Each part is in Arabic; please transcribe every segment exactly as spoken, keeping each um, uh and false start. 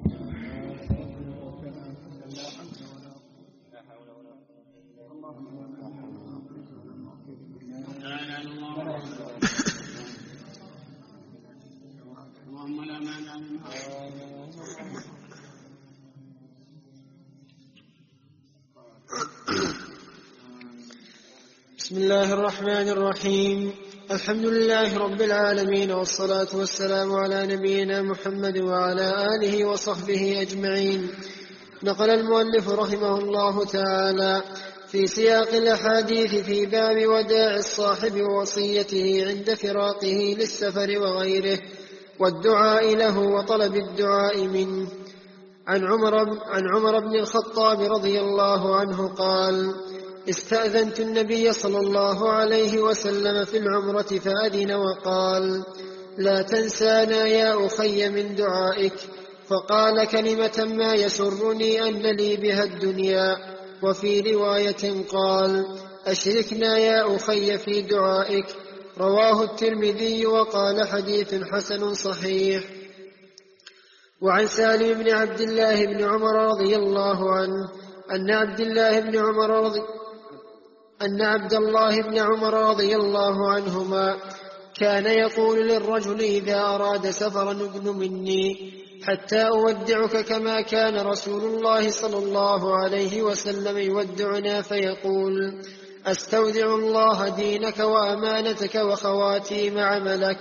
بسم الله الرحمن الرحيم. الحمد لله رب العالمين، والصلاة والسلام على نبينا محمد وعلى آله وصحبه أجمعين. نقل المؤلف رحمه الله تعالى في سياق الأحاديث في باب وداع الصاحب ووصيته عند فراقه للسفر وغيره، والدعاء له وطلب الدعاء منه. عن عمر, عن عمر بن الخطاب رضي الله عنه قال: استأذنت النبي صلى الله عليه وسلم في العمرة فأذن وقال: لا تنسانا يا أخي من دعائك، فقال كلمة ما يسرني أن لي بها الدنيا. وفي رواية قال: أشركنا يا أخي في دعائك. رواه الترمذي وقال حديث حسن صحيح. وعن سالم بن عبد الله بن عمر رضي الله عنه أن عبد الله بن عمر رضي أن عبد الله بن عمر رضي الله عنهما كان يقول للرجل إذا أراد سفرا: ادن مني حتى أودعك، كما كان رسول الله صلى الله عليه وسلم يودعنا فيقول: أستودع الله دينك وأمانتك وخواتيم عملك.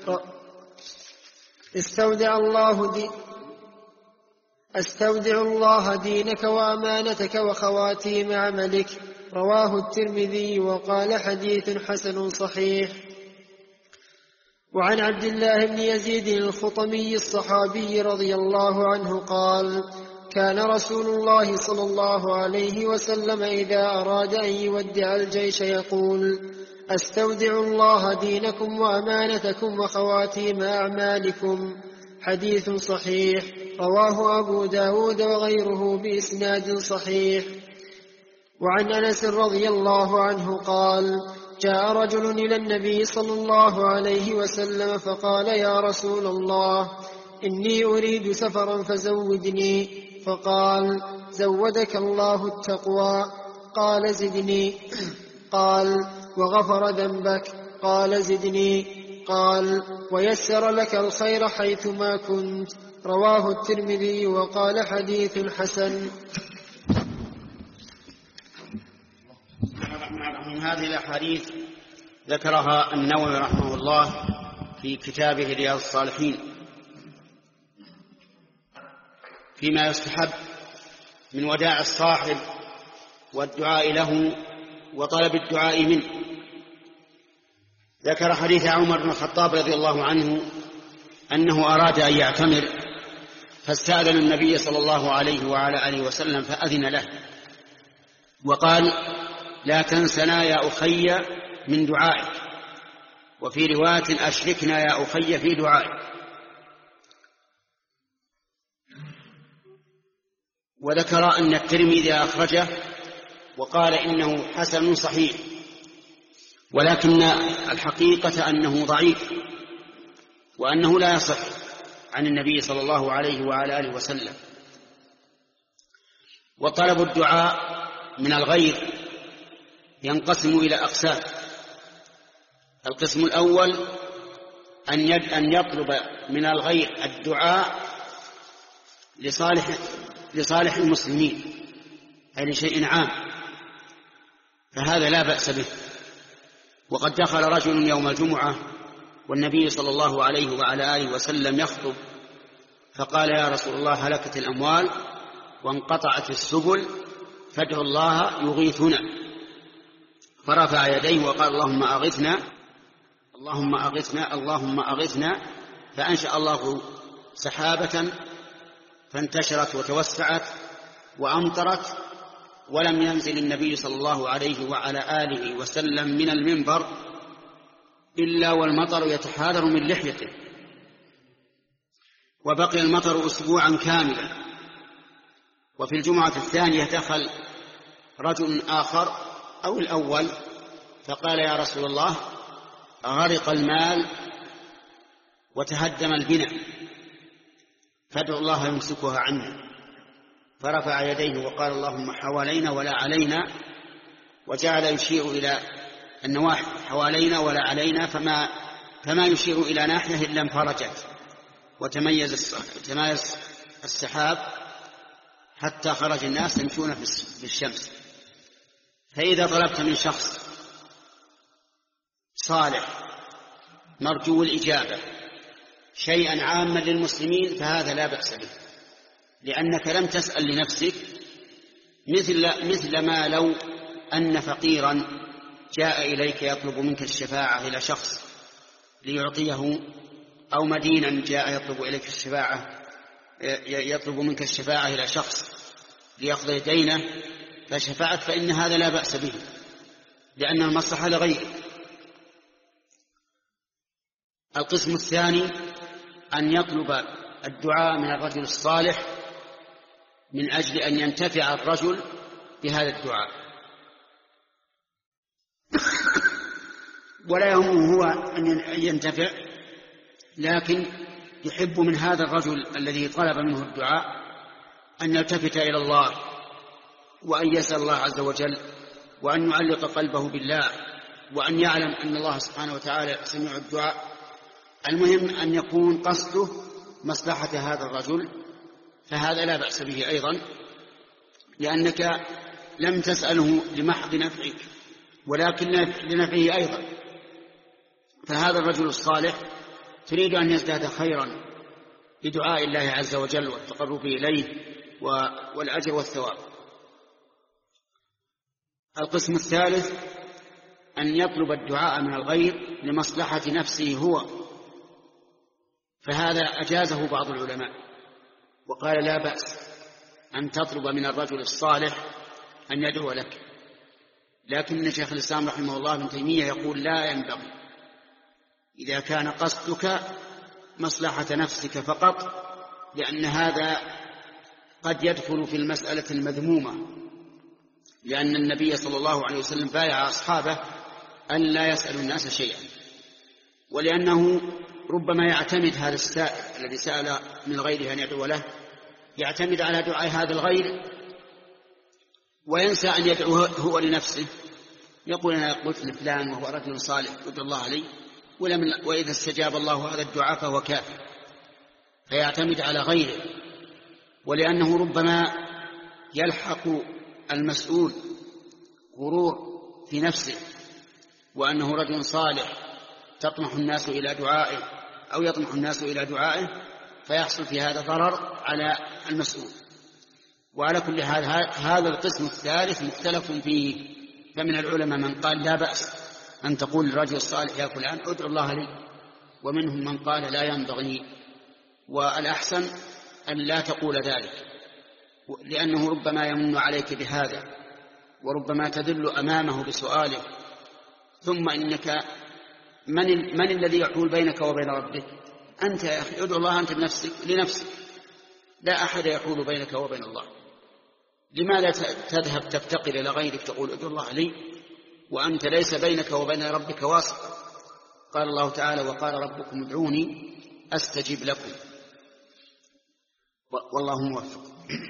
استودع الله دي أستودع الله دينك وأمانتك وخواتيم عملك. رواه الترمذي وقال حديث حسن صحيح. وعن عبد الله بن يزيد الخطمي الصحابي رضي الله عنه قال: كان رسول الله صلى الله عليه وسلم إذا أراد أن يودع الجيش يقول: أستودع الله دينكم وأمانتكم وخواتيم أعمالكم. حديث صحيح. رواه أبو داود وغيره بإسناد صحيح. وعن أنس رضي الله عنه قال: جاء رجل إلى النبي صلى الله عليه وسلم فقال: يا رسول الله، إني أريد سفرا فزودني. فقال: زودك الله التقوى. قال: زدني. قال: وغفر ذنبك. قال: زدني. قال: ويسر لك الخير حيثما كنت. رواه الترمذي وقال حديث حسن. هذه الأحاديث ذكرها النووي رحمه الله في كتابه رياض الصالحين فيما يستحب من وداع الصاحب والدعاء له وطلب الدعاء منه. ذكر حديث عمر بن الخطاب رضي الله عنه أنه أراد أن يعتمر فاستأذن النبي صلى الله عليه وعلى آله وسلم فأذن له وقال: لا تنسنا يا أخي من دعائك. وفي رواية: أشركنا يا أخي في دعائك. وذكر أن الترمذي أخرجه وقال إنه حسن صحيح، ولكن الحقيقة أنه ضعيف وأنه لا يصح عن النبي صلى الله عليه وعلى آله وسلم. وطلب الدعاء من الغير ينقسم إلى أقسام. القسم الأول أن يطلب من الغير الدعاء لصالح, لصالح المسلمين، أي لشيء عام، فهذا لا بأس به. وقد دخل رجل يوم الجمعة والنبي صلى الله عليه وعلى آله وسلم يخطب فقال: يا رسول الله، هلكت الأموال وانقطعت السبل، فادعوا الله يغيثنا. فرفع يديه وقال: اللهم أغثنا اللهم أغثنا اللهم أغثنا. فأنشأ الله سحابة فانتشرت وتوسعت وأمطرت، ولم ينزل النبي صلى الله عليه وعلى آله وسلم من المنبر إلا والمطر يتحاذر من لحيته. وبقي المطر أسبوعا كاملا. وفي الجمعة الثانية دخل رجل آخر أو الأول فقال: يا رسول الله، غرق المال وتهدم البناء، فادعوا الله يمسكها عنا، فرفع يديه وقال اللهم حوالينا ولا علينا، وجعل يشير إلى النواحي حوالينا ولا علينا، فما, فما يشير إلى ناحية إلا انفرجت وتميز السحاب حتى خرج الناس يمشون في الشمس. فإذا طلبت من شخص صالح مرجو الإجابة شيئا عاما للمسلمين فهذا لا بأس به، لأنك لم تسأل لنفسك، مثل, مثل ما لو أن فقيرا جاء إليك يطلب منك الشفاعة إلى شخص ليعطيه، أو مدينا جاء يطلب إليك الشفاعة يطلب منك الشفاعة إلى شخص ليقضي دينه فشفعت، فإن هذا لا بأس به لأن المصلحة لغيره. القسم الثاني أن يطلب الدعاء من الرجل الصالح من أجل أن ينتفع الرجل بهذا الدعاء، ولا يهمه هو أن ينتفع، لكن يحب من هذا الرجل الذي طلب منه الدعاء أن يلتفت إلى الله وأن يسأل الله عز وجل وأن يعلق قلبه بالله وأن يعلم أن الله سبحانه وتعالى سميع الدعاء. المهم أن يكون قصده مصلحة هذا الرجل، فهذا لا بأس به أيضا، لأنك لم تسأله لمحض نفعك ولكن لنفعه أيضا. فهذا الرجل الصالح تريد أن يزداد خيرا بدعاء الله عز وجل والتقرب إليه والأجر والثواب. القسم الثالث أن يطلب الدعاء من الغير لمصلحة نفسه هو، فهذا أجازه بعض العلماء وقال لا بأس أن تطلب من الرجل الصالح أن يدعو لك، لكن شيخ الإسلام رحمه الله ابن تيمية يقول لا ينبغي إذا كان قصدك مصلحة نفسك فقط، لأن هذا قد يدخل في المسألة المذمومة، لأن النبي صلى الله عليه وسلم بايع أصحابه أن لا يسألوا الناس شيئا، ولأنه ربما يعتمد هذا السائل الذي سأل من غيره أن يدعو له يعتمد على دعاء هذا الغير وينسى أن يدعو هو لنفسه، يقول أنا قلت لفلان وهو رجل صالح ادعو الله عليه، وإذا استجاب الله هذا الدعاء فهو كافر، فيعتمد على غيره. ولأنه ربما يلحق المسؤول غرور في نفسه وأنه رجل صالح تطمح الناس إلى دعائه أو يطمح الناس إلى دعائه، فيحصل في هذا ضرر على المسؤول. وعلى كل حال هذا القسم الثالث مختلف فيه، فمن العلماء من قال لا بأس أن تقول للرجل الصالح يا فلان ادعو الله لي، ومنهم من قال لا ينبغي، والأحسن أن لا تقول ذلك، لأنه ربما يمن عليك بهذا وربما تدل أمامه بسؤاله، ثم إنك من, من الذي يحول بينك وبين ربك؟ أنت يا أخي ادعو الله أنت بنفسك لنفسك، لا أحد يحول بينك وبين الله. لماذا تذهب تفتقر إلى غيرك تقول ادعو الله لي وأنت ليس بينك وبين ربك واسطة؟ قال الله تعالى وقال ربكم ادعوني أستجب لكم، والله موفق.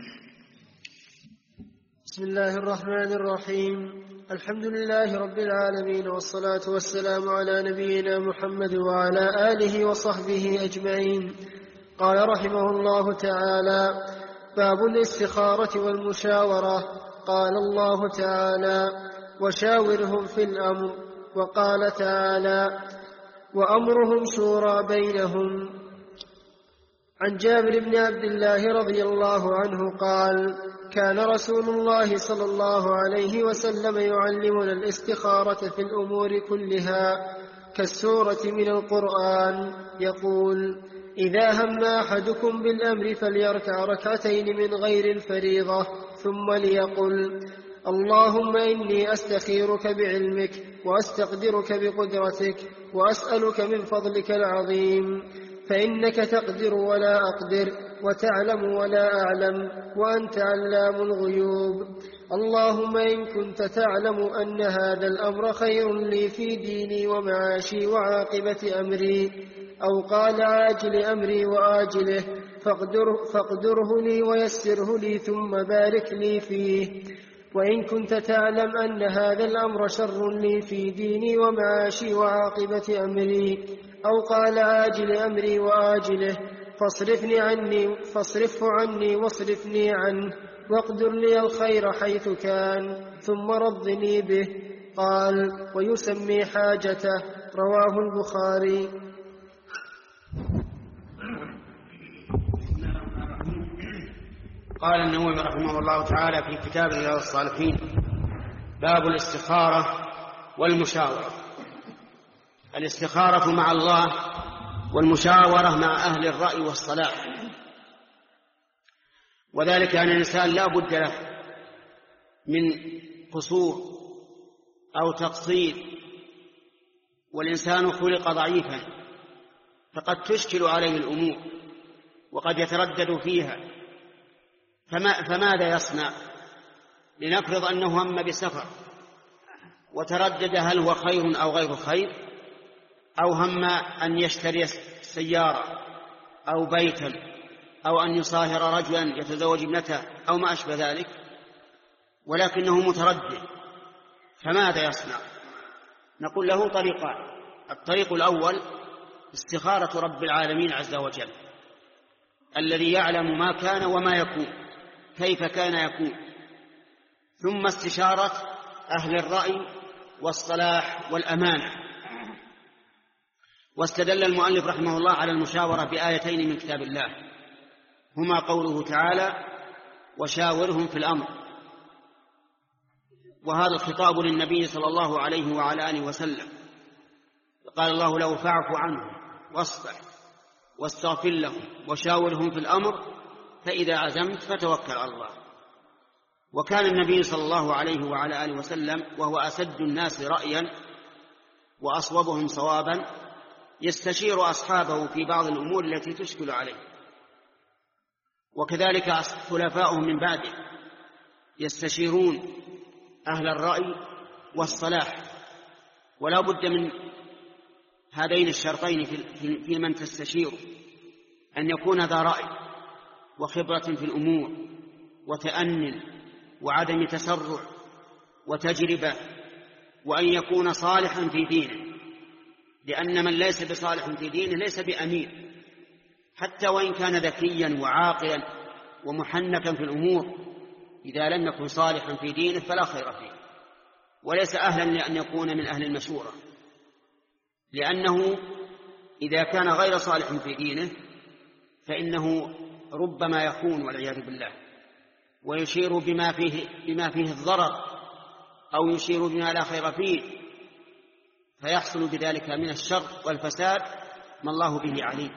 بسم الله الرحمن الرحيم، الحمد لله رب العالمين، والصلاة والسلام على نبينا محمد وعلى آله وصحبه أجمعين. قال رحمه الله تعالى باب الاستخارة والمشاورة. قال الله تعالى وشاورهم في الأمر، وقال تعالى وأمرهم شورى بينهم. عن جابر بن عبد الله رضي الله عنه قال كان رسول الله صلى الله عليه وسلم يعلمنا الاستخارة في الأمور كلها كالسورة من القرآن، يقول إذا هم أحدكم بالأمر فليركع ركعتين من غير الفريضة ثم ليقل اللهم إني أستخيرك بعلمك وأستقدرك بقدرتك وأسألك من فضلك العظيم، فإنك تقدر ولا أقدر وتعلم ولا أعلم وأنت علام الغيوب. اللهم إن كنت تعلم أن هذا الأمر خير لي في ديني ومعاشي وعاقبة أمري، أو قال عاجل أمري وآجله، فاقدره, فاقدره لي ويسره لي ثم بارك لي فيه. وإن كنت تعلم أن هذا الأمر شر لي في ديني ومعاشي وعاقبة أمري، أو قال عاجل أمري وآجله، فاصرفني عني فاصرفه عني واصرفني عنه، واقدر لي الخير حيث كان، ثم رضني به. قال: ويسمي حاجته. رواه البخاري. قال النووي رحمه الله تعالى في كتاب رياض الصالحين: باب الاستخارة والمشاورة. الاستخارة مع الله والمشاورة مع أهل الرأي والصلاح، وذلك أن الإنسان لا بد له من قصور أو تقصير، والإنسان خلق ضعيفا فقد تشكل عليه الأمور وقد يتردد فيها، فما فماذا يصنع؟ لنفرض أنه هم بسفر وتردد هل هو خير أو غير خير، أو هم أن يشتري سيارة أو بيتا، أو أن يصاهر رجلا يتزوج ابنته أو ما أشبه ذلك، ولكنه متردد، فماذا يصنع؟ نقول له طريقان. الطريق الأول استخارة رب العالمين عز وجل الذي يعلم ما كان وما يكون كيف كان يكون، ثم استشارة أهل الرأي والصلاح والأمانة. واستدل المؤلف رحمه الله على المشاورة بآيتين من كتاب الله، هما قوله تعالى: وشاورهم في الأمر، وهذا الخطاب للنبي صلى الله عليه وعلى آله وسلم. قال الله له: فاعف عنهم واصفح واستغفر لهم وشاورهم في الأمر فإذا عزمت فتوكل على الله. وكان النبي صلى الله عليه وعلى آله وسلم وهو أسد الناس رأيا وأصوبهم صوابا يستشير أصحابه في بعض الأمور التي تشكل عليه، وكذلك خلفاؤهم من بعده يستشيرون أهل الرأي والصلاح. ولا بد من هذين الشرطين في من تستشير، أن يكون ذا رأي وخبرة في الأمور وتأنٍ وعدم تسرع وتجربة، وأن يكون صالحا في دينه، لأن من ليس بصالح في دينه ليس بأمين، حتى وإن كان ذكيا وعاقلا ومحنكا في الأمور، إذا لم يكن صالحا في دينه فلا خير فيه، وليس أهلا لأن يكون من أهل المشورة، لأنه إذا كان غير صالح في دينه فإنه ربما يخون والعياذ بالله، ويشير بما فيه, بما فيه الضرر، أو يشير بما لا خير فيه، فيحصل بذلك من الشر والفساد ما الله به عليم.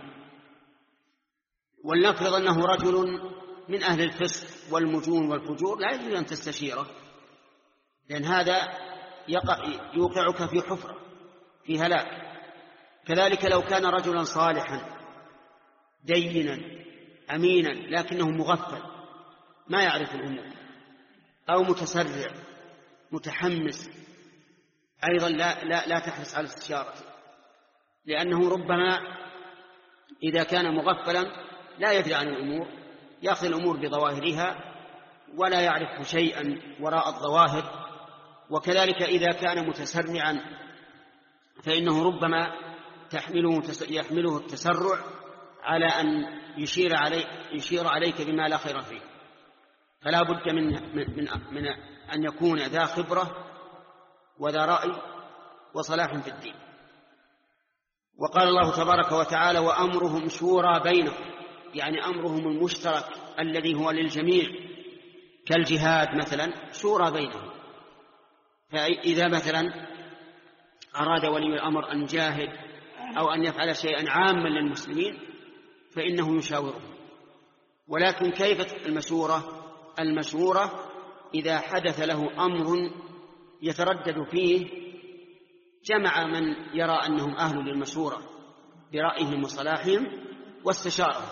ولنفرض أنه رجل من أهل الفسق والمجون والفجور، لا يجوز أن تستشيره، لأن هذا يوقعك في حفرة في هلاك. كذلك لو كان رجلا صالحا دينا أمينا لكنه مغفل ما يعرف الأمور، أو متسرع متحمس، أيضا لا, لا, لا تحرص على استشارته، لأنه ربما إذا كان مغفلا لا يدري عن الأمور، يأخذ الأمور بظواهرها ولا يعرف شيئا وراء الظواهر. وكذلك إذا كان متسرعا فإنه ربما تحمله يحمله التسرع على أن يشير, علي يشير عليك بما لا خير فيه. فلا بد من, من, من أن يكون ذا خبرة وذا رأي وصلاح في الدين. وقال الله تبارك وتعالى: وأمرهم شورى بينهم، يعني أمرهم المشترك الذي هو للجميع كالجهاد مثلا شورى بينهم. فإذا مثلا أراد ولي الأمر أن يجاهد أو أن يفعل شيئا عاما للمسلمين فإنه يشاورهم. ولكن كيف المشورة؟ المشورة إذا حدث له أمر يتردد فيه جمع من يرى أنهم أهل للمشورة برأيهم وصلاحهم واستشارهم.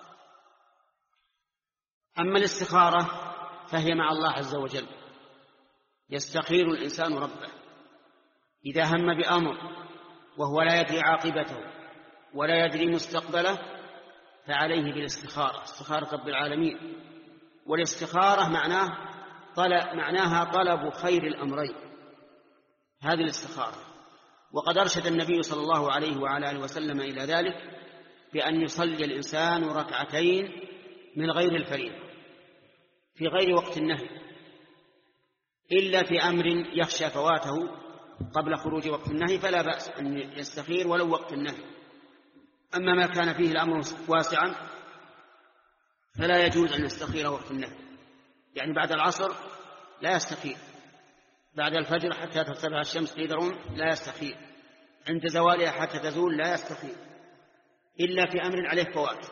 أما الاستخارة فهي مع الله عز وجل، يستخير الإنسان ربه إذا هم بأمر وهو لا يدري عاقبته ولا يدري مستقبله، فعليه بالاستخارة، استخارة رب العالمين. والاستخارة معناه طلب معناها طلب خير الأمرين، هذه الاستخارة. وقد أرشد النبي صلى الله عليه وعلى آله وسلم إلى ذلك بأن يصلي الإنسان ركعتين من غير الفريضة في غير وقت النهي، إلا في أمر يخشى فواته قبل خروج وقت النهي فلا بأس أن يستخير ولو وقت النهي. أما ما كان فيه الأمر واسعا فلا يجوز أن يستخير وقت النهي، يعني بعد العصر لا يستخير، بعد الفجر حتى ترتفع الشمس قيد لا يستخير، عند زوالها حتى تزول لا يستخير، إلا في أمر عليه فوات.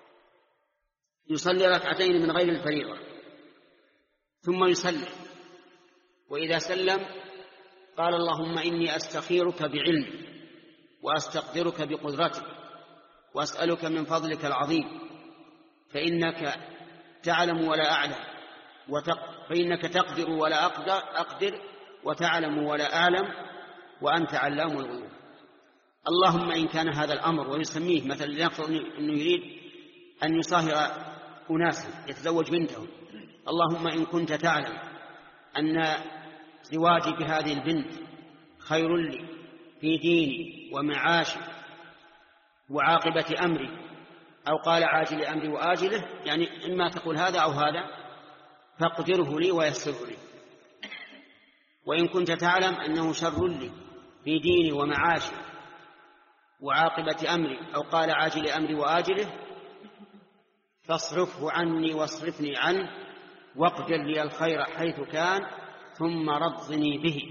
يصلي ركعتين من غير الفريضة ثم يسلم، وإذا سلم قال اللهم إني أستخيرك بعلمك وأستقدرك بقدرتك وأسألك من فضلك العظيم، فإنك تعلم ولا أعلم وتق... فإنك تقدر ولا أقدر وتعلم ولا أعلم وأنت علام الغيوب. اللهم إن كان هذا الأمر، ويسميه مثلا لنفرض أنه يريد أن يصاهر أناسا يتزوج بنتهم، اللهم إن كنت تعلم أن زواجي بهذه البنت خير لي في ديني ومعاشي وعاقبة أمري، أو قال عاجل أمري وآجله، يعني إما تقول هذا أو هذا، فاقدره لي ويسره لي. وإن كنت تعلم أنه شر لي في ديني ومعاشي وعاقبة أمري، أو قال عاجل أمري وآجله، فاصرفه عني واصرفني عنه واقدر لي الخير حيث كان ثم رضني به.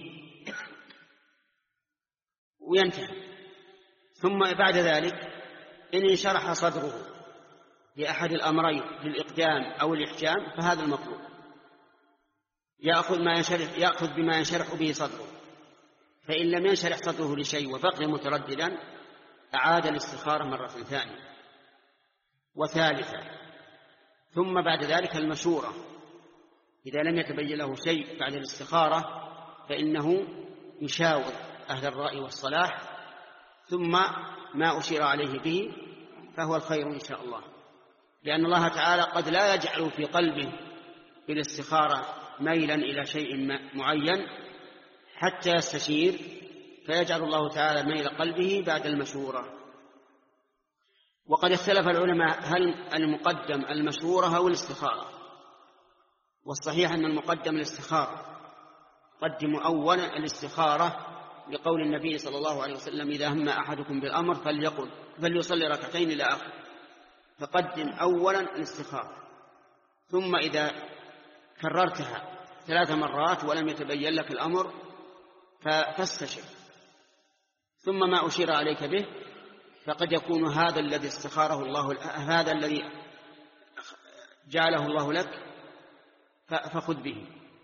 وينتهي. ثم بعد ذلك إن انشرح صدره لأحد الأمرين للإقدام أو الإحجام فهذا المطلوب، يأخذ, ما ينشرح يأخذ بما ينشرح به صدره. فإن لم ينشرح صدره لشيء وبقي مترددا أعاد الاستخارة مرة ثانية وثالثة. ثم بعد ذلك المشورة، إذا لم يتبين له شيء بعد الاستخارة فإنه يشاور أهل الرأي والصلاح، ثم ما أشير عليه به فهو الخير إن شاء الله، لأن الله تعالى قد لا يجعل في قلبه بالاستخارة ميلا إلى شيء معين حتى يستشير، فيجعل الله تعالى ميل قلبه بعد المشورة. وقد اختلف العلماء هل المقدم المشورة أو الاستخارة، والصحيح أن المقدم الاستخارة، قدموا أولا الاستخارة لقول النبي صلى الله عليه وسلم إذا هم أحدكم بالأمر فليقل فليصلي ركعتين إلى آخر، فقدم أولا الاستخارة. ثم إذا كررتها ثلاث مرات ولم يتبين لك الأمر فاستشر، ثم ما أشير عليك به، فقد يكون هذا الذي استخاره الله، هذا الذي جعله الله لك فخذ به.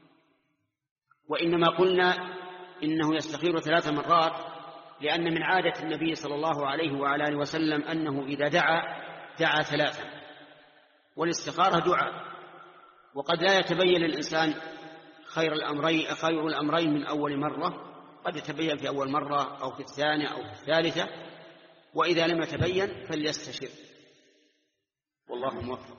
وإنما قلنا إنه يستخير ثلاث مرات لأن من عادة النبي صلى الله عليه وعلى آله وسلم أنه إذا دعا دعا ثلاثا، والاستخارة دعاء، وقد لا يتبين للإنسان خير الأمرين خير الأمرين من أول مرة، قد يتبين في أول مرة أو في الثانية أو في الثالثة، وإذا لم يتبين فليستشر، والله موفق.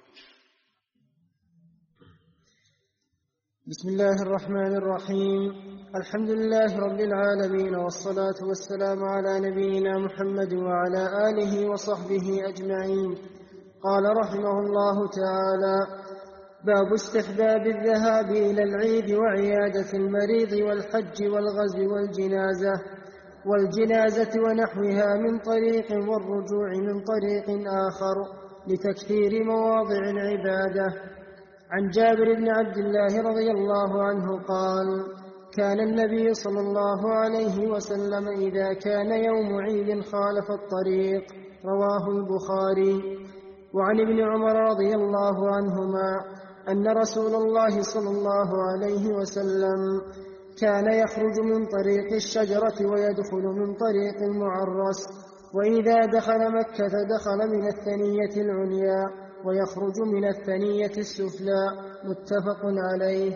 بسم الله الرحمن الرحيم. الحمد لله رب العالمين، والصلاة والسلام على نبينا محمد وعلى آله وصحبه أجمعين. قال رحمه الله تعالى: باب استحباب الذهاب إلى العيد وعيادة المريض والحج والغزو والجنازة والجنازة ونحوها من طريق، والرجوع من طريق آخر لتكثير مواضع العبادة. عن جابر بن عبد الله رضي الله عنه قال: كان النبي صلى الله عليه وسلم إذا كان يوم عيد خالف الطريق. رواه البخاري. وعن ابن عمر رضي الله عنهما أن رسول الله صلى الله عليه وسلم كان يخرج من طريق الشجرة ويدخل من طريق المعرس، وإذا دخل مكة دخل من الثنية العليا ويخرج من الثنية السفلى. متفق عليه.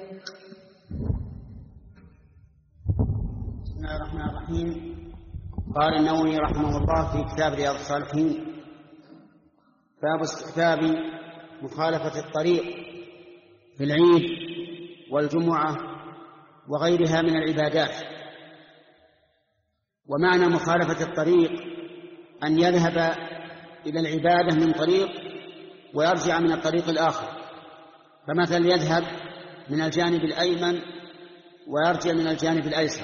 بسم الله الرحمن الرحيم. قال النووي رحمه الله في كتاب رياض الصالحين: باب استحباب مخالفة الطريق في العيد والجمعة وغيرها من العبادات. ومعنى مخالفة الطريق أن يذهب إلى العبادة من طريق ويرجع من الطريق الآخر، فمثلا يذهب من الجانب الأيمن ويرجع من الجانب الأيسر،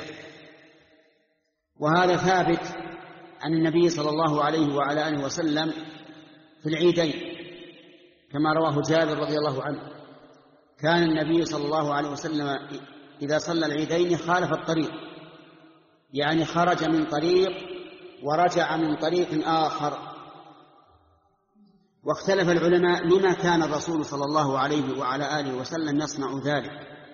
وهذا ثابت عن النبي صلى الله عليه وعلى آله وسلم في العيدين كما رواه جابر رضي الله عنه. كان النبي صلى الله عليه وسلم إذا صلى العيدين خالف الطريق، يعني خرج من طريق ورجع من طريق آخر. واختلف العلماء لما كان الرسول صلى الله عليه وعلى آله وسلم يصنع ذلك،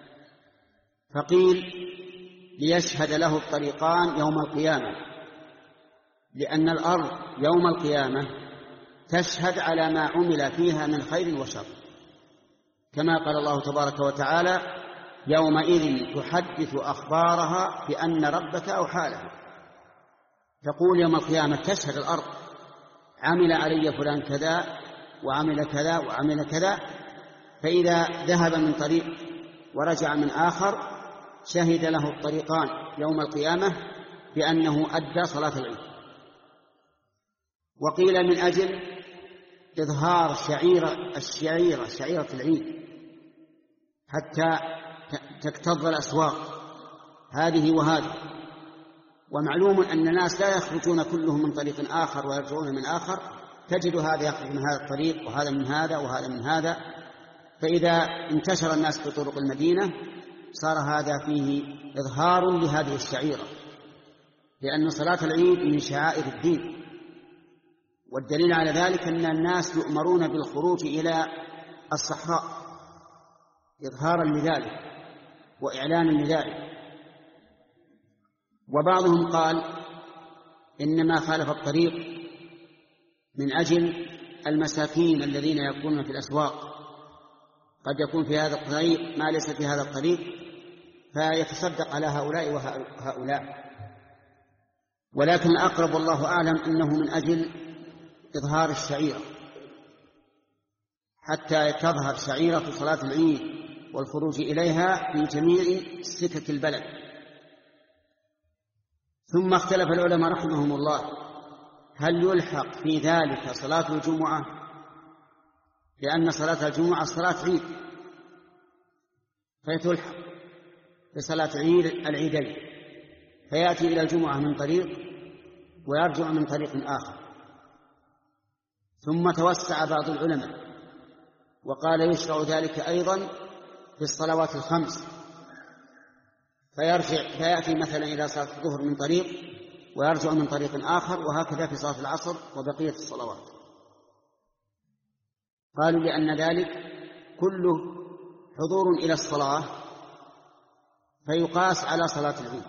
فقيل ليشهد له الطريقان يوم القيامة، لأن الأرض يوم القيامة تشهد على ما عمل فيها من خير وشر، كما قال الله تبارك وتعالى: يومئذ تحدث أخبارها بأن ربك أوحى لها. تقول يوم القيامة تشهد الأرض: عمل علي فلان كذا وعمل كذا وعمل كذا. فإذا ذهب من طريق ورجع من آخر شهد له الطريقان يوم القيامة بأنه أدى صلاة العيد. وقيل من أجل إظهار شعيرة الشعيرة شعيرة العيد حتى تكتظ الأسواق هذه وهذه. ومعلوم أن الناس لا يخرجون كلهم من طريق آخر ويرجعون من آخر، تجد هذا يخرج من هذا الطريق وهذا من هذا وهذا من هذا. فإذا انتشر الناس في طرق المدينة صار هذا فيه إظهار لهذه الشعيرة، لأن صلاة العيد من شعائر الدين. والدليل على ذلك أن الناس يؤمرون بالخروج إلى الصحراء إظهارا لذلك وإعلانا لذلك. وبعضهم قال إنما خالف الطريق من أجل المساكين الذين يكونون في الأسواق، قد يكون في هذا الطريق ما ليس في هذا الطريق فيتصدق على هؤلاء وهؤلاء. ولكن الأقرب والله أعلم أنه من أجل إظهار الشعيرة، حتى تظهر شعيرة صلاة العيد والخروج إليها في جميع سكك البلد. ثم اختلف العلماء رحمهم الله هل يلحق في ذلك صلاة الجمعة، لأن صلاة الجمعة صلاة عيد فتلحق بصلاة عيد العيدين، فيأتي إلى الجمعة من طريق ويرجع من طريق آخر. ثم توسع بعض العلماء وقال يشرع ذلك أيضا في الصلوات الخمس، فيرجع فيأتي مثلا إلى صلاة الظهر من طريق ويرجع من طريق آخر، وهكذا في صلاة العصر وبقية الصلوات. قالوا لأن ذلك كله حضور إلى الصلاة فيقاس على صلاة العيد.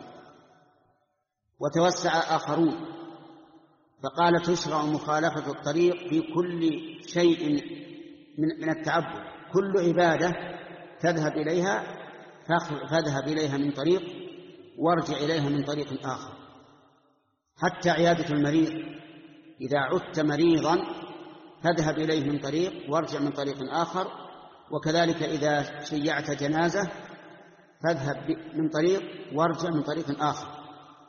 وتوسع آخرون فقال تشرع مخالفة الطريق في كل شيء من التعبد، كل عبادة تذهب إليها فاذهب إليها من طريق وارجع إليها من طريق آخر. حتى عيادة المريض، إذا عدت مريضا فاذهب إليه من طريق وارجع من طريق آخر. وكذلك إذا شيعت جنازة فاذهب من طريق وارجع من طريق آخر.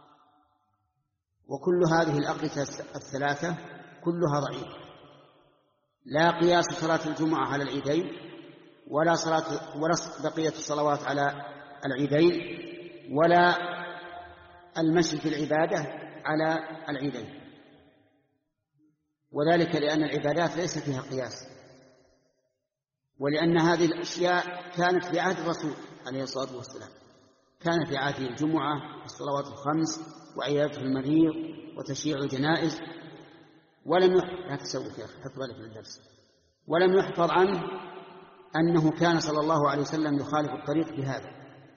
وكل هذه الأقيسة الثلاثة كلها ضعيفة، لا قياس صلاة الجمعة على العيدين ولا صلاة ولا بقية الصلوات على العيدين ولا المشي في العبادة على العيدين، وذلك لأن العبادات ليس فيها قياس، ولأن هذه الأشياء كانت في عهد الرسول عليه الصلاة والسلام، كان في عهد الجمعة الصلوات الخمس وعيادة المريض وتشييع الجنائز. ولم يحفظ لا تسوي يا أخي حط بالك للدرس ولم يحفظ عنه أنه كان صلى الله عليه وسلم يخالف الطريق بهذا.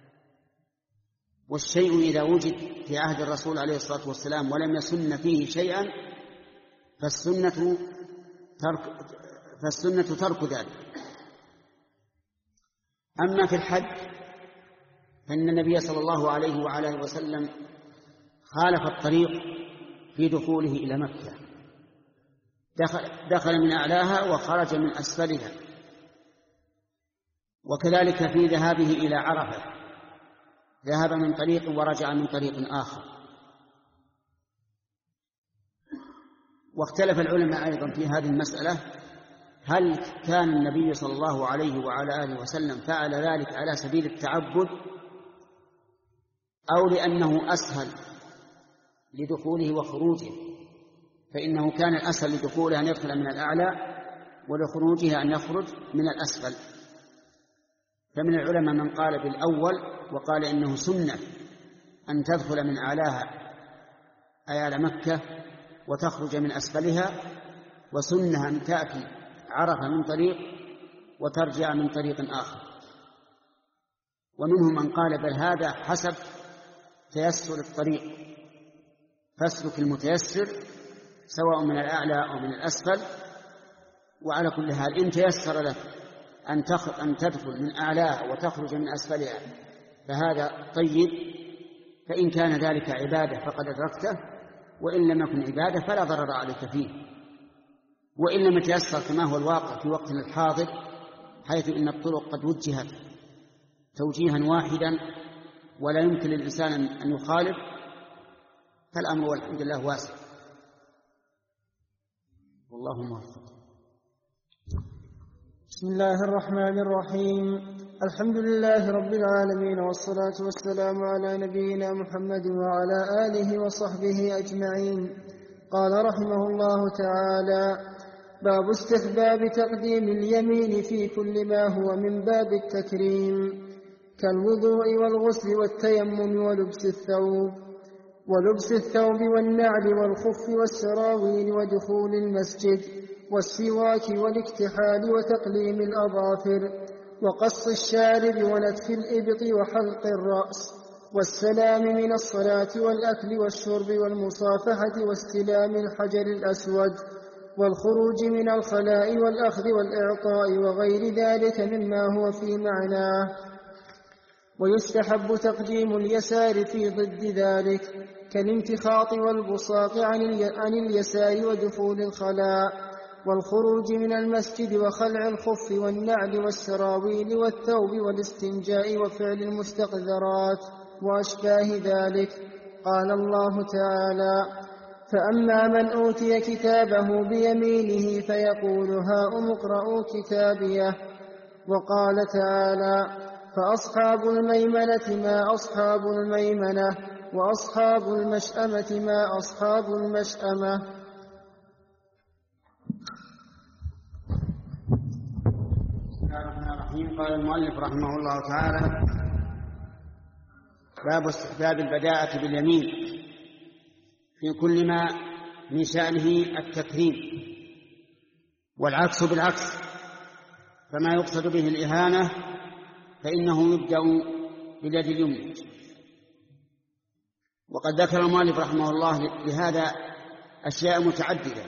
والشيء إذا وجد في عهد الرسول عليه الصلاة والسلام ولم يسن فيه شيئا فالسنة ترك, فالسنة ترك ذلك. أما في الحج فإن النبي صلى الله عليه وعلى آله وسلم خالف الطريق في دخوله إلى مكة، دخل, دخل من أعلاها وخرج من أسفلها. وكذلك في ذهابه إلى عرفة، ذهب من طريق ورجع من طريق آخر. واختلف العلماء أيضا في هذه المسألة، هل كان النبي صلى الله عليه وعلى آله وسلم فعل ذلك على سبيل التعبد أو لأنه أسهل لدخوله وخروجه؟ فإنه كان الأسهل لدخوله أن يدخل من الأعلى ولخروجه أن يخرج من الأسفل. فمن العلماء من قال بالأول وقال إنه سنة أن تدخل من أعلاها أي على مكة وتخرج من أسفلها، وسنة أن تأتي عرفة من طريق وترجع من طريق آخر. ومنهم من قال بل هذا حسب تيسر الطريق، فاسلك المتيسر سواء من الأعلى أو من الأسفل. وعلى كل حال إن تيسر لك أن أن تدخل من أعلاها وتخرج من أسفلها فهذا طيب، فإن كان ذلك عبادة فقد أدركته، وإن لم يكن عبادة فلا ضرر عليك فيه. وإن لم يتيسر كما هو الواقع في وقتنا الحاضر، حيث إن الطرق قد وجهت توجيها واحدا ولا يمكن للإنسان أن يخالف، فالأمر والحمد لله واسع، والله موفق. بسم الله الرحمن الرحيم. الحمد لله رب العالمين، والصلاة والسلام على نبينا محمد وعلى آله وصحبه أجمعين. قال رحمه الله تعالى: باب استحباب تقديم اليمين في كل ما هو من باب التكريم، كالوضوء والغسل والتيمم ولبس الثوب ولبس الثوب والنعل والخف والسراويل ودخول المسجد والسواك والاكتحال وتقليم الأظافر وقص الشارب ونتف الإبط وحلق الرأس والسلام من الصلاة والأكل والشرب والمصافحة واستلام الحجر الأسود والخروج من الخلاء والأخذ والإعطاء وغير ذلك مما هو في معناه. ويستحب تقديم اليسار في ضد ذلك، كالانتخاط والبصاق عن اليسار ودخول الخلاء والخروج من المسجد وخلع الخف والنعل والسراويل والثوب والاستنجاء وفعل المستقذرات وأشباه ذلك. قال الله تعالى: فأما من أوتي كتابه بيمينه فيقول هاؤم اقرءوا كتابيه. وقال تعالى: فأصحاب الميمنة ما أصحاب الميمنة وأصحاب المشأمة ما أصحاب المشأمة. قال المؤلف رحمه الله تعالى: باب استحباب البداءة باليمين في كل ما من شأنه التكريم، والعكس بالعكس، فما يقصد به الإهانة فإنه يبدأ باليد اليمنى. وقد ذكر المؤلف رحمه الله لهذا أشياء متعددة: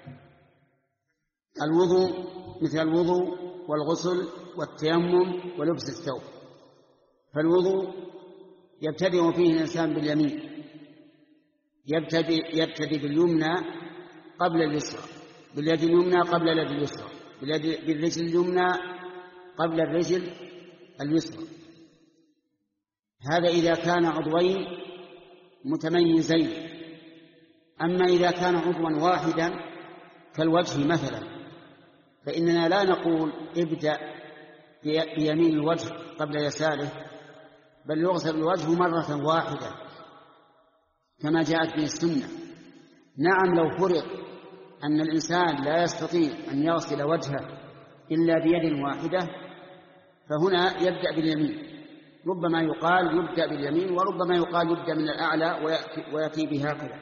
الوضوء مثل الوضوء والغسل والتيمم ولبس الثوب. فالوضوء يبتدئ فيه الإنسان باليمين، يبتدئ, يبتدئ باليمنى قبل اليسرى، باليد اليمنى قبل اليد اليسرى، بالرجل اليمنى قبل الرجل اليسرى. هذا إذا كان عضوين متميزين. أما إذا كان عضوا واحدا كالوجه مثلا، فإننا لا نقول ابدأ بيمين الوجه قبل يساره، بل يغسل الوجه مرة واحدة كما جاءت به السنة. نعم، لو فرض أن الإنسان لا يستطيع أن يغسل وجهه إلا بيد واحدة فهنا يبدأ باليمين. ربما يقال يبدأ باليمين، وربما يقال يبدأ من الأعلى ويأتي, ويأتي بهكذا.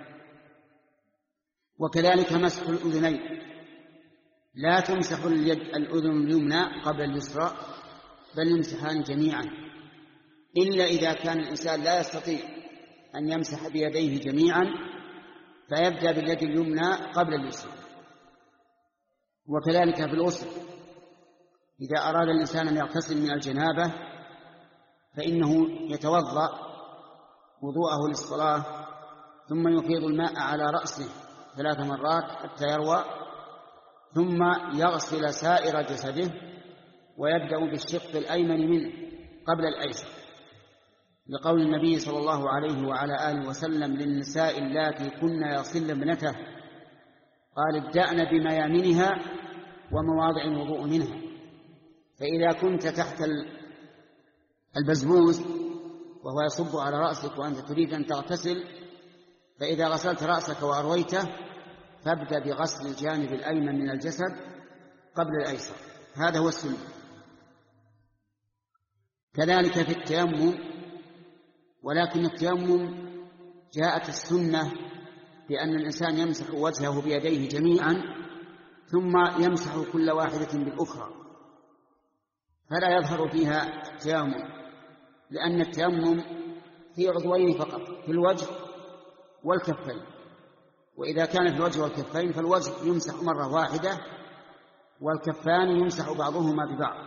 وكذلك مسح الأذنين، لا تمسح اليد الأذن اليمنى قبل اليسرى، بل يمسحان جميعا، إلا إذا كان الإنسان لا يستطيع أن يمسح بيديه جميعا فيبدأ باليد اليمنى قبل اليسرى. وكذلك في الغسل، إذا أراد الإنسان أن يغتسل من الجنابة فإنه يتوضأ وضوءه للصلاة ثم يفيض الماء على رأسه ثلاث مرات حتى يروى، ثم يغسل سائر جسده، ويبدأ بالشق الأيمن منه قبل الأيسر، لقول النبي صلى الله عليه وعلى آله وسلم للنساء اللاتي كن يغسلن ابنته قال ابدأن بميامنها ومواضع الوضوء منها. فإذا كنت تحت البزبوز وهو يصب على رأسك وأنت تريد أن تغتسل، فإذا غسلت رأسك وأرويته فابدأ بغسل الجانب الأيمن من الجسد قبل الأيسر، هذا هو السنة. كذلك في التيمم، ولكن التيمم جاءت السنة بأن الإنسان يمسح وجهه بيديه جميعا ثم يمسح كل واحدة بالأخرى، فلا يظهر فيها التيمم، لأن التيمم في عضوين فقط، في الوجه والكفين، وإذا كان في الوجه والكفين فالوجه يمسح مرة واحدة والكفان يمسح بعضهما ببعض.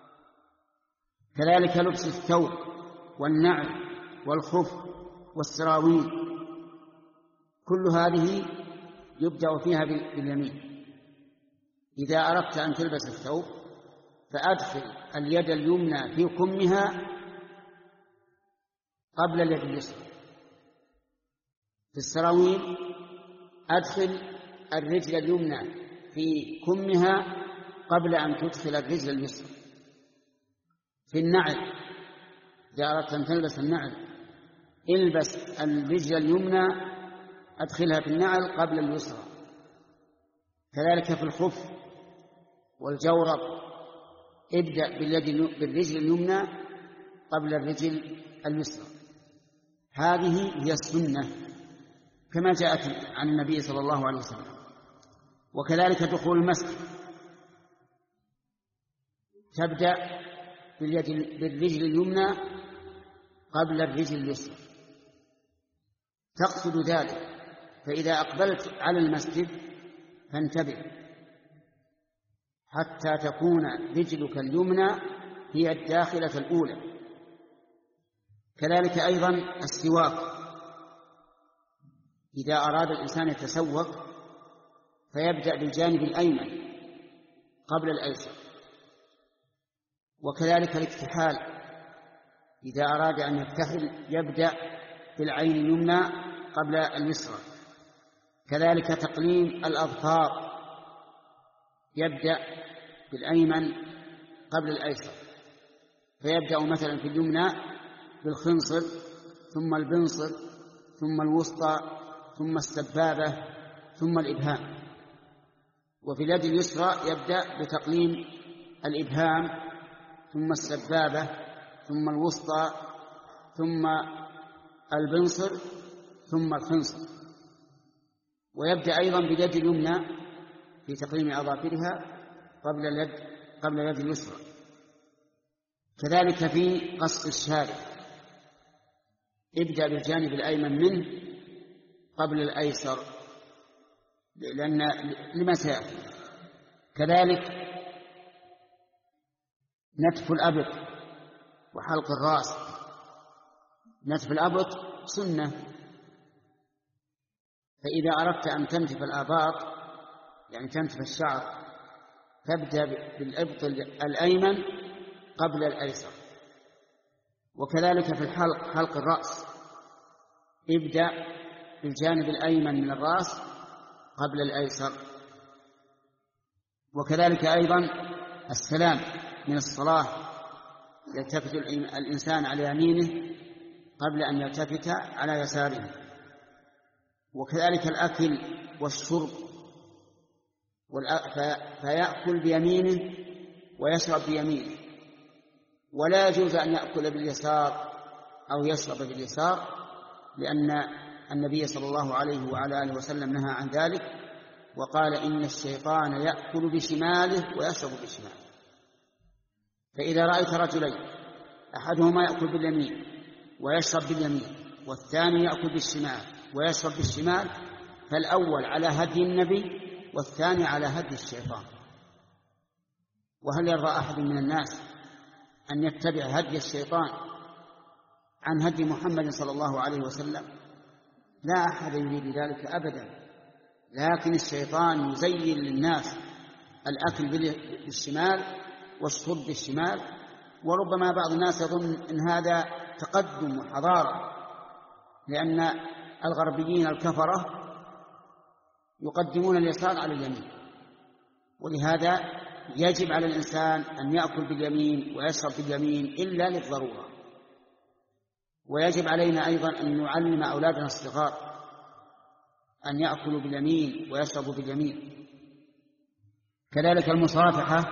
كذلك لبس الثوب والنعل والخف والسراويل، كل هذه يبدأ فيها باليمين. إذا أردت أن تلبس الثوب فأدخل اليد اليمنى في كمها قبل اليد اليسرى. في السراويل أدخل الرجل اليمنى في كمها قبل أن تدخل الرجل اليسرى. في النعل إذا أردت أن تلبس النعل البس الرجل اليمنى أدخلها في النعل قبل اليسرى. كذلك في الخف والجورب ابدأ بالرجل اليمنى قبل الرجل اليسرى. هذه هي السنة كما جاءت عن النبي صلى الله عليه وسلم. وكذلك دخول المسجد تبدأ بالرجل اليمنى قبل الرجل اليسرى، تقصد ذلك. فإذا أقبلت على المسجد فانتبه حتى تكون رجلك اليمنى هي الداخلة الأولى. كذلك أيضا السواك، إذا أراد الإنسان يتسوق فيبدأ بالجانب الأيمن قبل الأيسر. وكذلك الاكتحال، إذا أراد أن يكتحل يبدأ بالعين اليمنى قبل اليسرى. كذلك تقليم الأظفار يبدأ بالأيمن قبل الأيسر، فيبدأ مثلا في اليمنى بالخنصر ثم البنصر ثم الوسطى ثم السبابة ثم الإبهام. وفي اليد اليسرى يبدأ بتقليم الإبهام ثم السبابة ثم الوسطى ثم البنصر ثم الخنصر. ويبدأ أيضا باليد اليمنى في تقليم أظافرها قبل اليد قبل اليد اليسرى. كذلك في قص الشارب ابدأ بالجانب الأيمن منه قبل الأيسر لأن لما سيأتي. كذلك نتف الأبط وحلق الرأس. نتف الأبط سنة، فإذا أردت أن تنتف الآباط يعني تنتف الشعر تبدأ بالإبط الأيمن قبل الأيسر. وكذلك في الحلق حلق الرأس ابدأ بالجانب الأيمن من الرأس قبل الأيسر. وكذلك أيضا السلام من الصلاة يلتفت الإنسان على يمينه قبل أن يلتفت على يساره. وكذلك الأكل والشرب فيأكل بيمينه ويشرب بيمينه، ولا يجوز أن يأكل باليسار أو يشرب باليسار، لأن النبي صلى الله عليه وعلى آله وسلم نهى عن ذلك وقال إن الشيطان يأكل بشماله ويشرب بشماله. فإذا رأيت رجلين أحدهما يأكل باليمين ويشرب باليمين والثاني يأكل بالشمال ويشرب بالشمال فالأول على هدي النبي والثاني على هدي الشيطان. وهل يرضى أحد من الناس أن يتبع هدي الشيطان عن هدي محمد صلى الله عليه وسلم؟ لا أحد يريد ذلك أبدا، لكن الشيطان يزين للناس الأكل بالشمال والشرب بالشمال. وربما بعض الناس يظن أن هذا تقدم وحضارة، لأن الغربيين الكفرة يقدمون اليسار على اليمين، ولهذا يجب على الإنسان أن يأكل باليمين ويشرب باليمين إلا للضرورة. ويجب علينا أيضا أن نعلم أولادنا الصغار أن يأكلوا باليمين ويشربوا باليمين. كذلك المصافحة،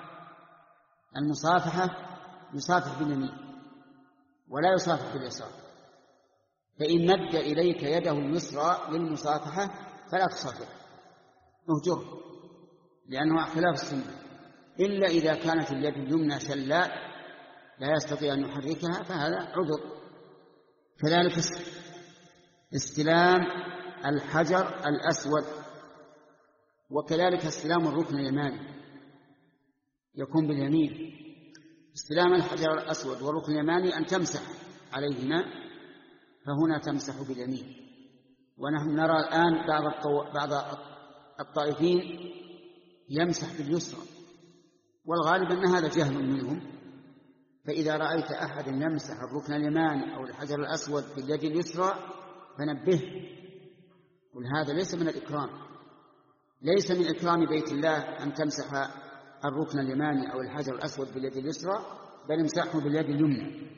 المصافحة يصافح باليمين ولا يصافح باليسار، فإن مد إليك يده اليسرى للمصافحة فلا تصافح، اهجره، لأنه خلاف السنة، إلا إذا كانت اليد اليمنى شلاء لا يستطيع أن يحركها فهذا عذر. كذلك استلام الحجر الأسود، وكذلك استلام الركن اليماني يكون باليمين. استلام الحجر الأسود والركن اليماني أن تمسح عليهما، فهنا تمسح باليمين. ونحن نرى الآن بعض, الطو... بعض الطائفين يمسح باليسرى، والغالب أن هذا جهل منهم. فإذا رأيت أحد يمسح الركن اليماني أو الحجر الأسود باليد اليسرى فنبه، قل هذا ليس من الإكرام، ليس من إكرام بيت الله أن تمسح الركن اليماني أو الحجر الأسود باليد اليسرى، بل امسحه باليد اليمنى.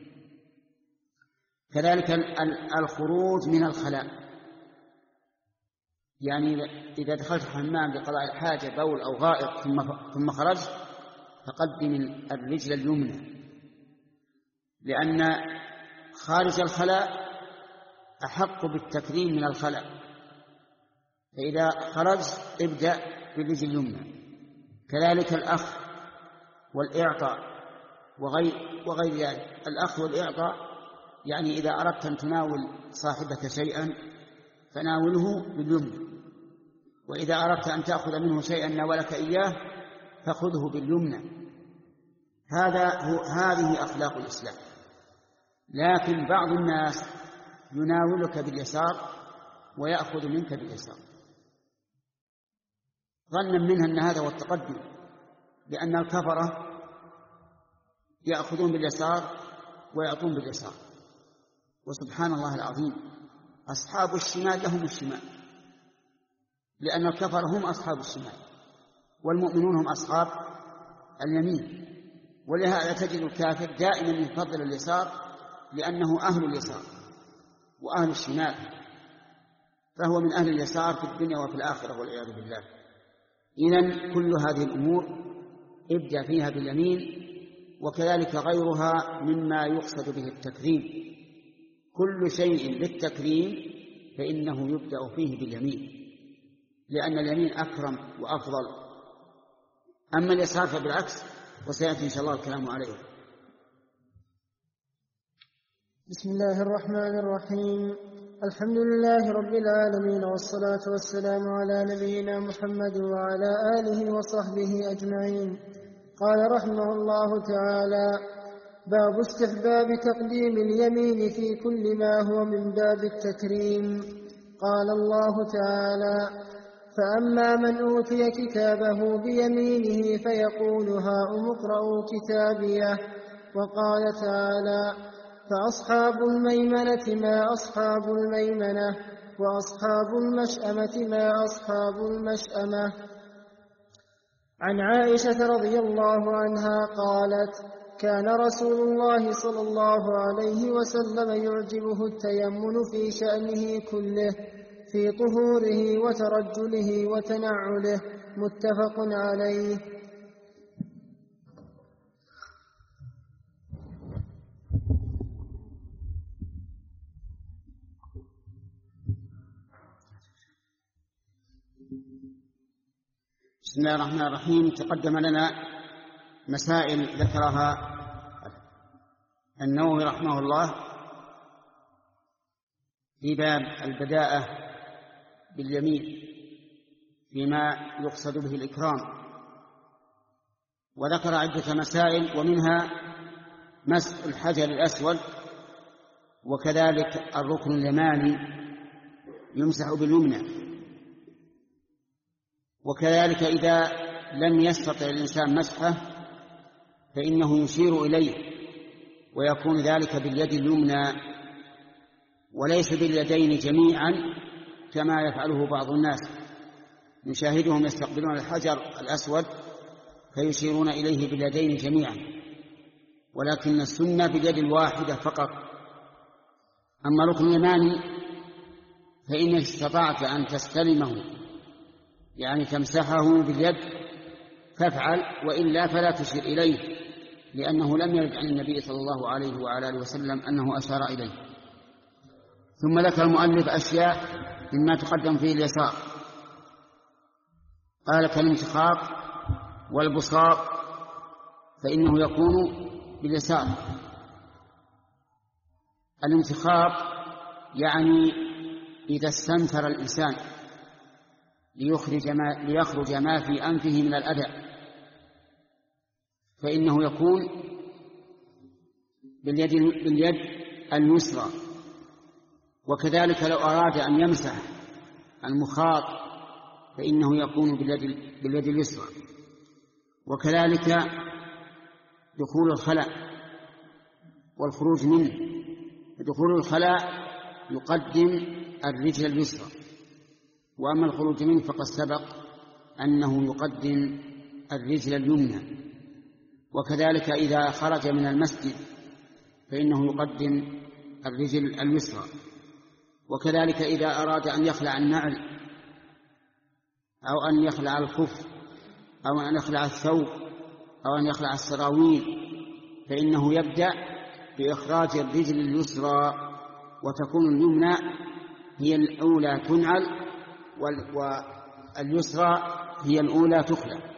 كذلك الخروج من الخلاء، يعني إذا دخلت الحمام لقضاء الحاجة بول أو غائط ثم خرجت فقدم الرجل اليمنى، لأن خارج الخلاء أحق بالتكريم من الخلاء، فإذا خرج ابدأ بالرجل اليمنى. كذلك الأخذ والإعطاء وغير, وغير ذلك. الأخذ والإعطاء يعني إذا أردت أن تناول صاحبك شيئا فناوله باليمنى، وإذا أردت أن تأخذ منه شيئا ناولك إياه فخذه باليمنى. هذا هو هذه أخلاق الإسلام. لكن بعض الناس يناولك باليسار ويأخذ منك باليسار ظنا منها أن هذا هو التقدم، لأن الكفرة يأخذون باليسار ويعطون باليسار. وسبحان الله العظيم، أصحاب الشمال لهم الشمال، لأن الكفرة هم أصحاب الشمال والمؤمنون هم أصحاب اليمين. ولهذا تجد الكافر دائما يفضل اليسار لأنه أهل اليسار وأهل الشمال، فهو من أهل اليسار في الدنيا وفي الآخرة والعياذ بالله. إذن كل هذه الأمور ابدأ فيها باليمين، وكذلك غيرها مما يقصد به التكريم. كل شيء للتكريم فإنه يبدأ فيه باليمين، لأن اليمين أكرم وأفضل. أما اليسار فبالعكس، وسيأتي إن شاء الله الكلام عليه. بسم الله الرحمن الرحيم. الحمد لله رب العالمين، والصلاة والسلام على نبينا محمد وعلى آله وصحبه أجمعين. قال رحمه الله تعالى: باب استحباب تقديم اليمين في كل ما هو من باب التكريم. قال الله تعالى: فأما من أوتي كتابه بيمينه فيقول هاؤم اقرءوا كتابيه. وقال تعالى: فأصحاب الميمنة ما أصحاب الميمنة، وأصحاب المشأمة ما أصحاب المشأمة. عن عائشة رضي الله عنها قالت: كان رسول الله صلى الله عليه وسلم يعجبه التيمن في شأنه كله، في طهوره وترجله وتنعله. متفق عليه. بسم الله الرحمن الرحيم. تقدم لنا مسائل ذكرها النووي رحمه الله في باب البداءة باليمين فيما يقصد به الإكرام، وذكر عدة مسائل، ومنها مسح الحجر الأسود، وكذلك الركن اليماني يمسح باليمنى، وكذلك إذا لم يستطع الإنسان مسحه فإنه يشير إليه، ويكون ذلك باليد اليمنى وليس باليدين جميعا كما يفعله بعض الناس، نشاهدهم يستقبلون الحجر الأسود فيشيرون إليه باليدين جميعا، ولكن السنة باليد الواحدة فقط. أما ركن اليماني فإن استطعت أن تستلمه يعني تمسحه باليد فافعل، وإلا فلا تشير إليه، لأنه لم يرد عن النبي صلى الله عليه وعلى آله وسلم أنه أشار إليه. ثم ذكر المؤلف أشياء مما تقدم فيه اليسار، قال كالانتخاب والبساط فإنه يكون باليسار. الانتخاب يعني إذا استنثر الإنسان ليخرج ما, ليخرج ما في أنفه من الأذى فإنه يكون باليد, باليد اليسرى. وكذلك لو أراد أن يمسح المخاط فإنه يكون باليد, باليد اليسرى. وكذلك دخول الخلاء والخروج منه، دخول الخلاء يقدم الرجل اليسرى، وأما الخروج منه فقد سبق أنه يقدم الرجل اليمنى. وكذلك إذا خرج من المسجد فإنه يقدم الرجل اليسرى. وكذلك إذا أراد أن يخلع النعل أو أن يخلع الخف أو أن يخلع الثوب أو أن يخلع السراويل فإنه يبدأ بإخراج الرجل اليسرى، وتكون اليمنى هي الأولى تنعل واليسرى هي الأولى تخلع.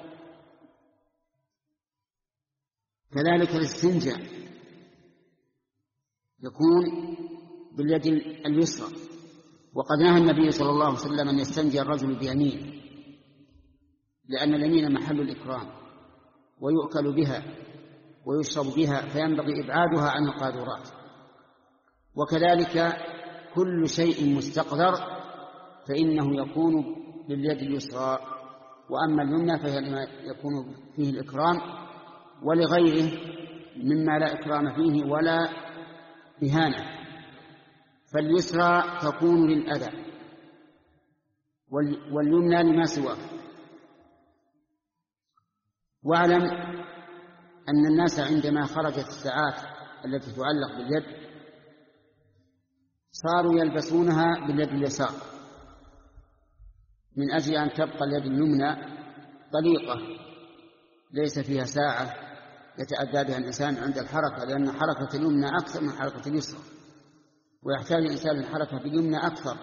كذلك الاستنجاء يكون باليد اليسرى، وقد نهى النبي صلى الله عليه وسلم أن يستنجي الرجل بيمينه، لأن اليمين محل الإكرام ويؤكل بها ويشرب بها، فينبغي إبعادها عن القاذورات. وكذلك كل شيء مستقذر فإنه يكون باليد اليسرى، وأما اليمنى فهي لما يكون فيه الإكرام ولغيره مما لا إكرام فيه ولا إهانة. فاليسرى تكون للأذى واليمنى لما سواه. واعلم أن الناس عندما خرجت الساعات التي تعلق باليد صاروا يلبسونها باليد اليسار من أجل أن تبقى اليد اليمنى طليقة ليس فيها ساعة يتأذى بها الإنسان عند الحركة، لأن حركة اليمنى أكثر من حركة اليسرى، ويحتاج الإنسان الحركة باليمنى أكثر،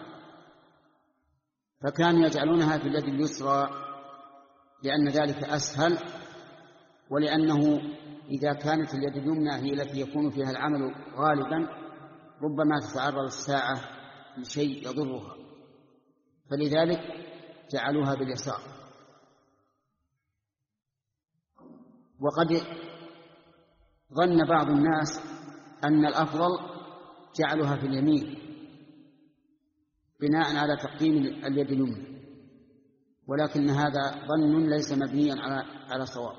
فكانوا يجعلونها في اليد اليسرى لأن ذلك أسهل، ولأنه إذا كانت اليد اليمنى هي التي يكون فيها العمل غالبا ربما تتعرض الساعة لشيء يضرها، فلذلك جعلوها باليسار. وقد ظن بعض الناس أن الأفضل جعلها في اليمين بناء على تقديم اليد اليمنى، ولكن هذا ظن ليس مبنيا على على صواب،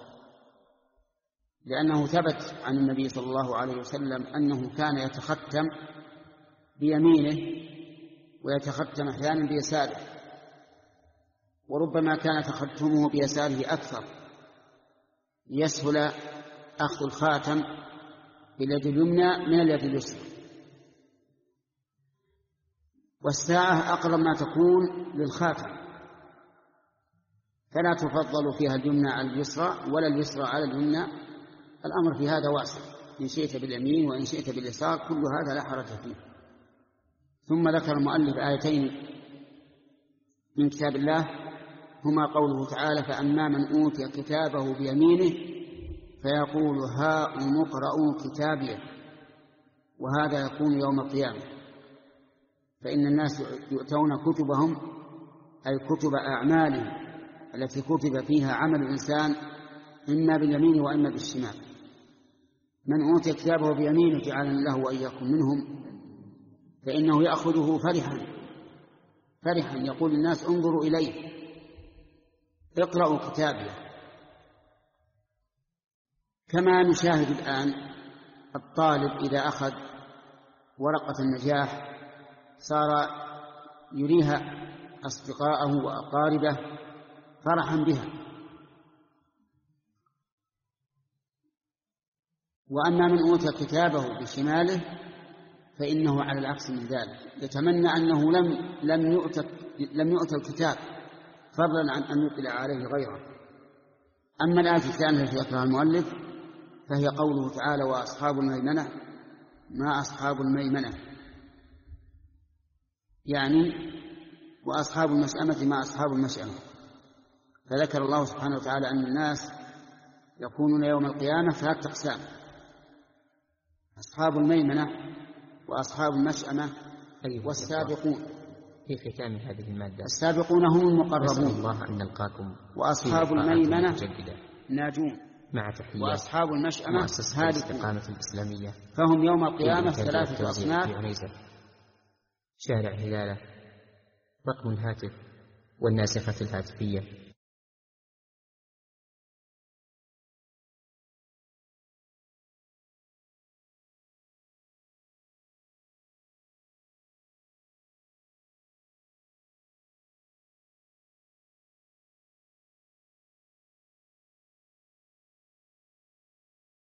لأنه ثبت عن النبي صلى الله عليه وسلم أنه كان يتختم بيمينه ويتختم أحيانا بيساره، وربما كان تختمه بيساره أكثر ليسهل أخذ الخاتم باليد اليمنى من اليد اليسرى. والساعة أقرب ما تكون للخاتم، فلا تفضل فيها اليمنى على اليسرى ولا اليسرى على اليمنى، الأمر في هذا واسع، إن شئت باليمين وإن شئت باليسار كل هذا لا حرج فيه. ثم ذكر المؤلف آيتين من كتاب الله هما قوله تعالى: فأما من أوتي كتابه بيمينه فيقول هاؤم اقرءوا كتابيه، وهذا يكون يوم القيامة، فإن الناس يؤتون كتبهم أي كتب أعمالهم التي كتب فيها عمل الإنسان إما باليمين وإما بالشمال. من أوتي كتابه بيمينه جعلنا الله وإياكم منهم، فإنه يأخذه فرحا فرحا يقول الناس انظروا إليه اقرأوا كتابه، كما نشاهد الآن الطالب إذا أخذ ورقة النجاح صار يريها أصدقاءه وأقاربه فرحا بها. وأما من أوتى كتابه بشماله فإنه على العكس من ذلك، يتمنى أنه لم لم يؤت لم يؤت الكتاب فضلا عن أن يطلع عليه غيره. أما الآية الثانية التي ذكرها المؤلف فهي قوله تعالى: وأصحاب الميمنة ما أصحاب الميمنة، يعني وأصحاب المشأمة ما أصحاب المشأمة. فذكر الله سبحانه وتعالى أن الناس يكونون يوم القيامة ثلاثة أقسام: أصحاب الميمنة وأصحاب المشأمة والسابقون. في ختام هذه المادة السابقون هم المقربون. نسأل الله أن نلقاكم وأصحاب الميمنة ناجون، مع تحيات وأصحاب المشأمة مؤسسة الاستقامة الإسلامية، فهم يوم القيامة ثلاثة أصناف. شارع هلالة، رقم الهاتف والناسخة الهاتفية